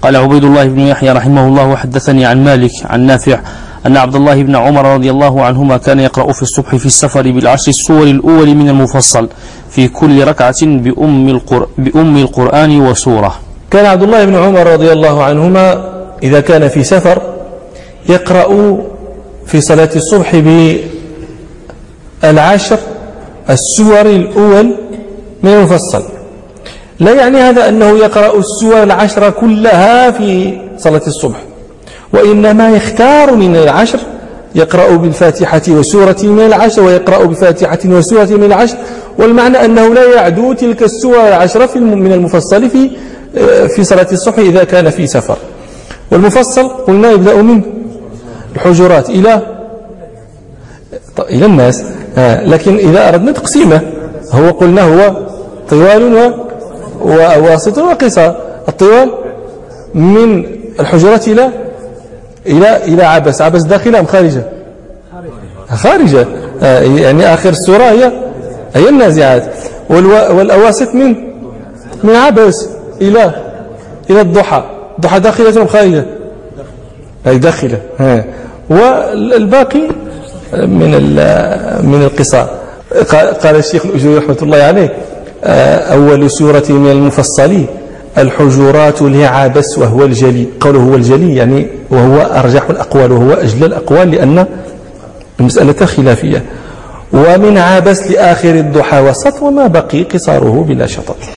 قال عبيد الله بن يحيى رحمه الله وحدثني عن مالك عن نافع أن عبد الله بن عمر رضي الله عنهما كان يقرأ في الصبح في السفر بالعشر السور الأول من المفصل في كل ركعة بأم القرآن وسورة. كان عبد الله بن عمر رضي الله عنهما إذا كان في سفر يقرأ في صلاة الصبح بالعشر السور الأول من المفصل. لا يعني هذا أنه يقرأ السور العشر كلها في صلاة الصبح، وإنما يختار من العشر، يقرأ بالفاتحة وسورة من العشر ويقرأ بفاتحة وسورة من العشر، والمعنى أنه لا يعدو تلك السور العشرة من المفصل في صلاة الصبح إذا كان في سفر. والمفصل قلنا يبدأ من الحجرات إلى الناس، لكن إذا أردنا تقسيمه هو قلنا هو طوال وواسط وقصار. الطوال من الحجرات إلى عبس داخلة أم خارجة؟ خارجة، يعني آخر السورة هي النازعات. والأواسط من عبس إلى الضحى داخلة أم خارجة؟ أي داخلة. والباقي من القصار. قال الشيخ الأجوري رحمة الله عليه: أول سورة من المفصل الحجرات لعبس وهو الجلي. قوله هو الجلي يعني وهو أرجح الأقوال وهو أجل الأقوال، لأن المسألة خلافية. ومن عبس لآخر الضحى وسط، وما بقي قصاره بلا شطط.